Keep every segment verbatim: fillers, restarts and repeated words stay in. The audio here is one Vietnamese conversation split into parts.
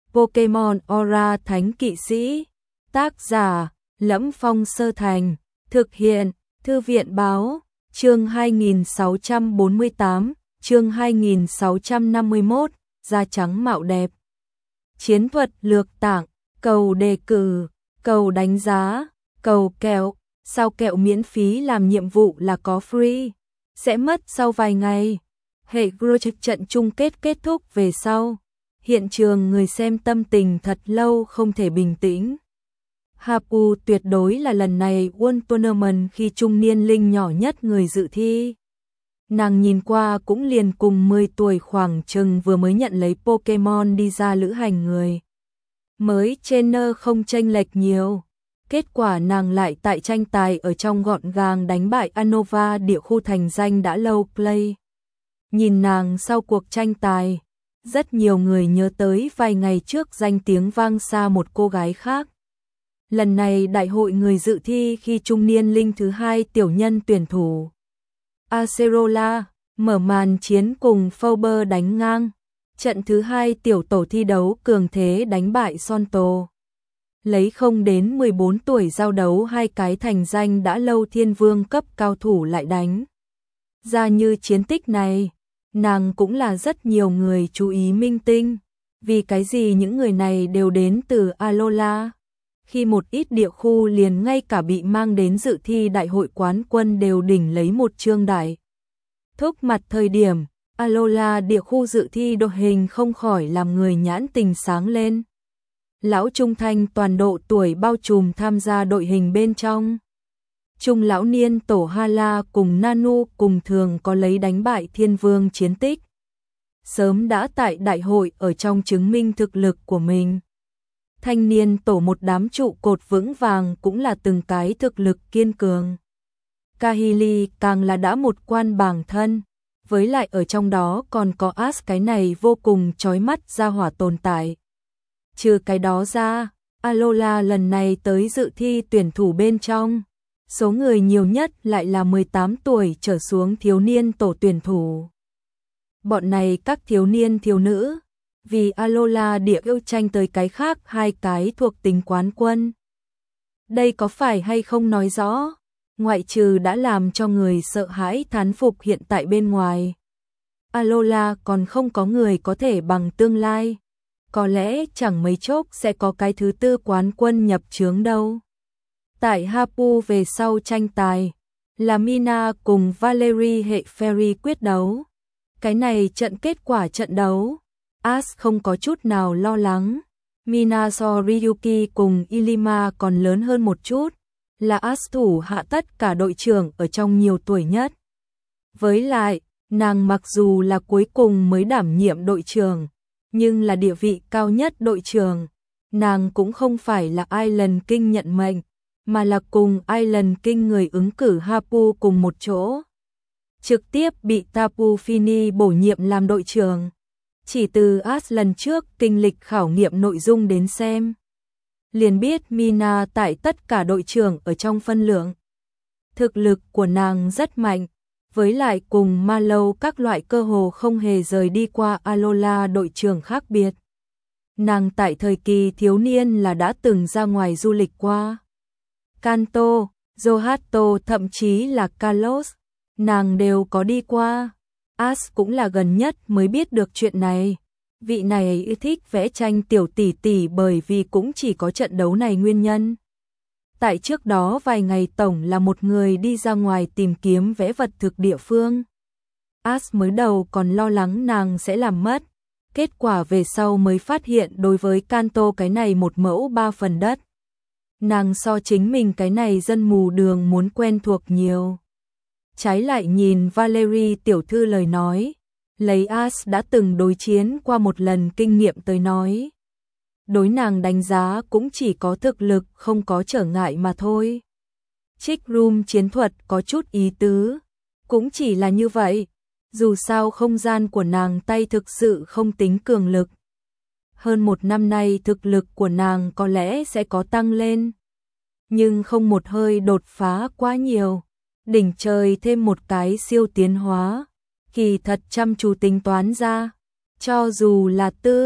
Pokemon Aura Thánh Kỵ Sĩ. Tác giả: Lẫm Phong Sơ Thành. Thực hiện: Thư viện báo. Chương hai nghìn sáu trăm bốn mươi tám, chương hai nghìn sáu trăm năm mươi mốt, da trắng mạo đẹp. Chiến thuật lược tảng, cầu đề cử, cầu đánh giá, cầu kẹo, sao kẹo miễn phí làm nhiệm vụ là có free, sẽ mất sau vài ngày. Hệ Grudge trận chung kết kết thúc về sau. Hiện trường người xem tâm tình thật lâu không thể bình tĩnh. Hapu tuyệt đối là lần này World Tournament khi trung niên linh nhỏ nhất người dự thi. Nàng nhìn qua cũng liền cùng mười tuổi khoảng chừng vừa mới nhận lấy Pokemon đi ra lữ hành người. Mới trainer không chênh lệch nhiều. Kết quả nàng lại tại tranh tài ở trong gọn gàng đánh bại Unova địa khu thành danh đã lâu play. Nhìn nàng sau cuộc tranh tài, rất nhiều người nhớ tới vài ngày trước danh tiếng vang xa một cô gái khác. Lần này đại hội người dự thi khi trung niên linh thứ hai tiểu nhân tuyển thủ Acerola mở màn chiến cùng Fauber đánh ngang. Trận thứ hai tiểu tổ thi đấu cường thế đánh bại Sonto. Lấy không đến mười bốn tuổi giao đấu hai cái thành danh đã lâu thiên vương cấp cao thủ lại đánh ra như chiến tích này. Nàng cũng là rất nhiều người chú ý minh tinh. Vì cái gì những người này đều đến từ Alola? Khi một ít địa khu liền ngay cả bị mang đến dự thi đại hội quán quân đều đỉnh lấy một chương đại thúc mặt thời điểm, Alola địa khu dự thi đội hình không khỏi làm người nhãn tình sáng lên. Lão trung thanh toàn độ tuổi bao trùm tham gia đội hình bên trong. Trung lão niên tổ Hala cùng Nanu cùng thường có lấy đánh bại thiên vương chiến tích. Sớm đã tại đại hội ở trong chứng minh thực lực của mình. Thanh niên tổ một đám trụ cột vững vàng cũng là từng cái thực lực kiên cường. Kahili càng là đã một quan bảng thân, với lại ở trong đó còn có Ash cái này vô cùng chói mắt ra hỏa tồn tại. Trừ cái đó ra, Alola lần này tới dự thi tuyển thủ bên trong, số người nhiều nhất lại là mười tám tuổi trở xuống thiếu niên tổ tuyển thủ. Bọn này các thiếu niên thiếu nữ, vì Alola địa yêu tranh tới cái khác hai cái thuộc tính quán quân. Đây có phải hay không nói rõ, ngoại trừ đã làm cho người sợ hãi thán phục hiện tại bên ngoài. Alola còn không có người có thể bằng tương lai. Có lẽ chẳng mấy chốc sẽ có cái thứ tư quán quân nhập chướng đâu. Tại Hapu về sau tranh tài, là Mina cùng Valerie hệ Fairy quyết đấu. Cái này trận kết quả trận đấu, Ash không có chút nào lo lắng. Mina so Ryuki cùng Ilima còn lớn hơn một chút, là Ash thủ hạ tất cả đội trưởng ở trong nhiều tuổi nhất. Với lại, nàng mặc dù là cuối cùng mới đảm nhiệm đội trưởng, nhưng là địa vị cao nhất đội trưởng. Nàng cũng không phải là Island King nhận mệnh, mà là cùng Island King người ứng cử Hapu cùng một chỗ. Trực tiếp bị Tapu Fini bổ nhiệm làm đội trưởng. Chỉ từ Ash lần trước kinh lịch khảo nghiệm nội dung đến xem, liền biết Mina tại tất cả đội trưởng ở trong phân lượng. Thực lực của nàng rất mạnh, với lại cùng Malo các loại cơ hồ không hề rời đi qua Alola đội trưởng khác biệt. Nàng tại thời kỳ thiếu niên là đã từng ra ngoài du lịch qua. Kanto, Johto thậm chí là Kalos, nàng đều có đi qua. Ash cũng là gần nhất mới biết được chuyện này. Vị này yêu thích vẽ tranh tiểu tỷ tỷ bởi vì cũng chỉ có trận đấu này nguyên nhân. Tại trước đó vài ngày tổng là một người đi ra ngoài tìm kiếm vẽ vật thực địa phương. Ash mới đầu còn lo lắng nàng sẽ làm mất. Kết quả về sau mới phát hiện đối với Kanto cái này một mẫu ba phần đất. Nàng so chính mình cái này dân mù đường muốn quen thuộc nhiều. Trái lại nhìn Valerie tiểu thư lời nói, lấy Ash đã từng đối chiến qua một lần kinh nghiệm tới nói. Đối nàng đánh giá cũng chỉ có thực lực không có trở ngại mà thôi. Trick Room chiến thuật có chút ý tứ, cũng chỉ là như vậy. Dù sao không gian của nàng tay thực sự không tính cường lực. Hơn một năm nay thực lực của nàng có lẽ sẽ có tăng lên, nhưng không một hơi đột phá quá nhiều. Đỉnh trời thêm một cái siêu tiến hóa, kỳ thật chăm chú tính toán ra, cho dù là tư,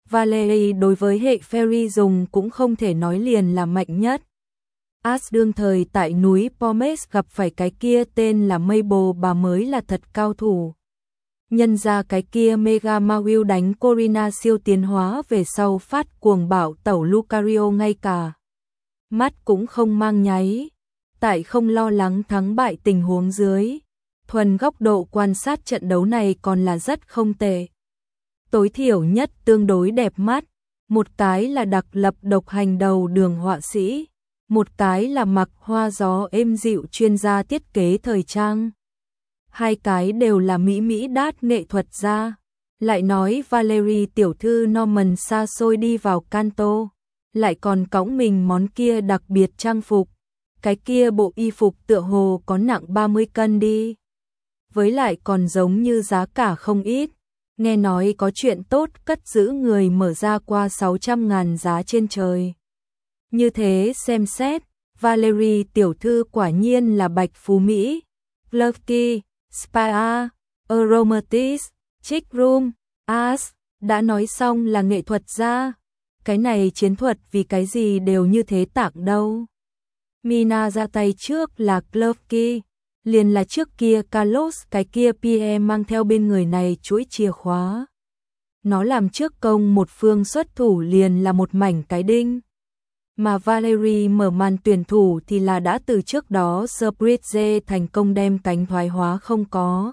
Valerie đối với hệ Fairy dùng cũng không thể nói liền là mạnh nhất. Ash đương thời tại núi Pommes gặp phải cái kia tên là Mabel bà mới là thật cao thủ. Nhân ra cái kia Mega Mario đánh Corina siêu tiến hóa về sau phát cuồng bạo tẩu Lucario ngay cả mắt cũng không mang nháy. Tại không lo lắng thắng bại tình huống dưới, thuần góc độ quan sát trận đấu này còn là rất không tệ. Tối thiểu nhất tương đối đẹp mắt, một cái là đặc lập độc hành đầu đường họa sĩ, một cái là mặc hoa gió êm dịu chuyên gia thiết kế thời trang. Hai cái đều là mỹ mỹ đát nghệ thuật gia. Lại nói Valerie tiểu thư Norman xa xôi đi vào Kanto, lại còn cõng mình món kia đặc biệt trang phục. Cái kia bộ y phục tựa hồ có nặng ba mươi cân đi. Với lại còn giống như giá cả không ít. Nghe nói có chuyện tốt cất giữ người mở ra qua sáu trăm ngàn giá trên trời. Như thế xem xét, Valerie tiểu thư quả nhiên là bạch phú Mỹ. Lucky, Spa, Aromatis, Chic Room, As, đã nói xong là nghệ thuật gia. Cái này chiến thuật vì cái gì đều như thế tặng đâu. Mina ra tay trước là Lucky, liền là trước kia Carlos cái kia Pierre mang theo bên người này chuỗi chìa khóa. Nó làm trước công một phương xuất thủ liền là một mảnh cái đinh. Mà Valerie mở màn tuyển thủ thì là đã từ trước đó Spritze thành công đem cánh thoái hóa không có.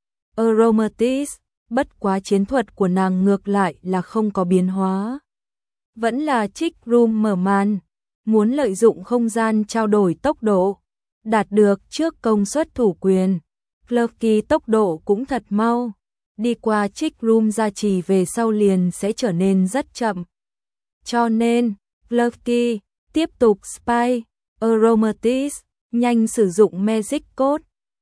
Aromatis, bất quá chiến thuật của nàng ngược lại là không có biến hóa. Vẫn là Chic Room mở màn, muốn lợi dụng không gian trao đổi tốc độ, đạt được trước công suất thủ quyền. Lucky tốc độ cũng thật mau, đi qua Chic Room gia trì về sau liền sẽ trở nên rất chậm. Cho nên, Lucky tiếp tục Spy, Aromatis, nhanh sử dụng Magic Code,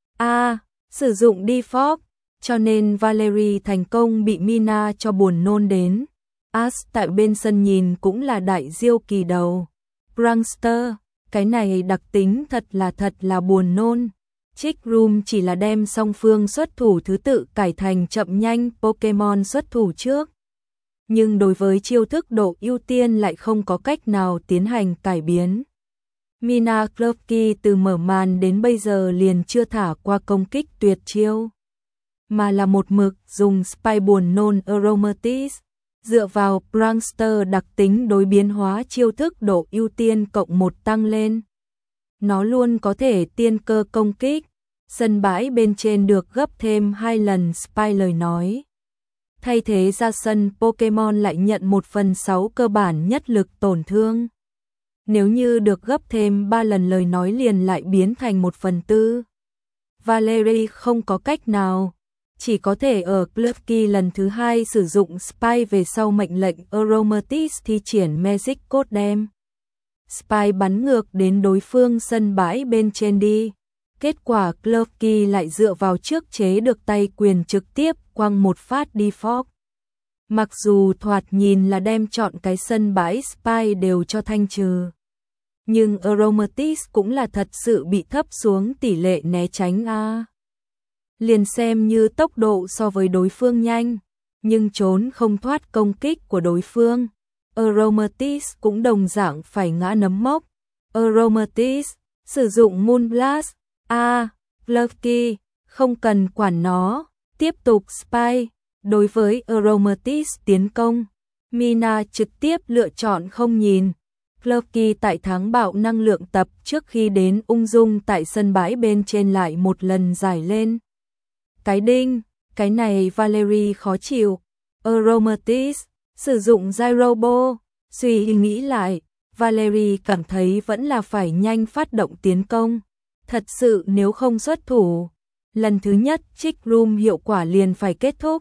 A, sử dụng Default, cho nên Valerie thành công bị Mina cho buồn nôn đến. Ash tại bên sân nhìn cũng là đại diêu kỳ đầu. Prankster, cái này đặc tính thật là thật là buồn nôn. Chic Room chỉ là đem song phương xuất thủ thứ tự cải thành chậm nhanh Pokemon xuất thủ trước. Nhưng đối với chiêu thức độ ưu tiên lại không có cách nào tiến hành cải biến. Mina Lucky từ mở màn đến bây giờ liền chưa thả qua công kích tuyệt chiêu, mà là một mực dùng Spy buồn nôn Aromatis, dựa vào Prankster đặc tính đối biến hóa chiêu thức độ ưu tiên cộng một tăng lên. Nó luôn có thể tiên cơ công kích, sân bãi bên trên được gấp thêm hai lần Spy lời nói. Thay thế ra sân Pokemon lại nhận một phần sáu cơ bản nhất lực tổn thương. Nếu như được gấp thêm ba lần lời nói liền lại biến thành một phần tư. Valerie không có cách nào, chỉ có thể ở Lucky lần thứ hai sử dụng Spy về sau mệnh lệnh Aromatis thi triển Magic Code đem Spy bắn ngược đến đối phương sân bãi bên trên đi. Kết quả Lucky lại dựa vào trước chế được tay quyền trực tiếp quăng một phát Default. Mặc dù thoạt nhìn là đem chọn cái sân bãi Spy đều cho thanh trừ, nhưng Aromatis cũng là thật sự bị thấp xuống tỷ lệ né tránh a. Liền xem như tốc độ so với đối phương nhanh, nhưng trốn không thoát công kích của đối phương. Aromatis cũng đồng dạng phải ngã nấm mốc. Aromatis sử dụng Moonblast, A, Lucky, không cần quản nó, tiếp tục Spy. Đối với Aromatis tiến công, Mina trực tiếp lựa chọn không nhìn. Lucky tại tháng bạo năng lượng tập trước khi đến ung dung tại sân bãi bên trên lại một lần giải lên. Cái đinh, cái này Valerie khó chịu. Aromatis sử dụng Gyrobo, suy nghĩ lại, Valerie cảm thấy vẫn là phải nhanh phát động tiến công. Thật sự nếu không xuất thủ, lần thứ nhất Chic Room hiệu quả liền phải kết thúc.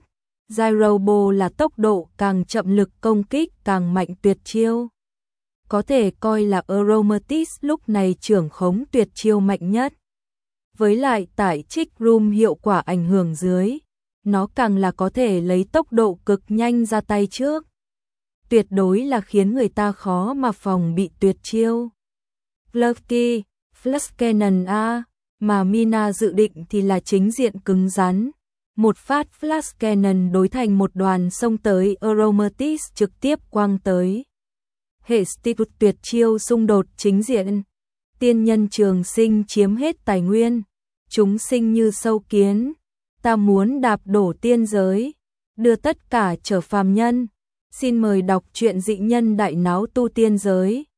Gyrobo là tốc độ càng chậm lực công kích càng mạnh tuyệt chiêu. Có thể coi là Aromatis lúc này trưởng khống tuyệt chiêu mạnh nhất. Với lại tại Chic Room hiệu quả ảnh hưởng dưới, nó càng là có thể lấy tốc độ cực nhanh ra tay trước. Tuyệt đối là khiến người ta khó mà phòng bị tuyệt chiêu. Lucky, Flash Cannon A, mà Mina dự định thì là chính diện cứng rắn. một phát flash cannon đối thành một đoàn xông tới Aromatis trực tiếp quăng tới. Hệ Stitut tuyệt chiêu xung đột chính diện. Tiên nhân trường sinh chiếm hết tài nguyên. Chúng sinh như sâu kiến. Ta muốn đạp đổ tiên giới. Đưa tất cả trở phàm nhân. Xin mời đọc truyện dị nhân đại náo tu tiên giới.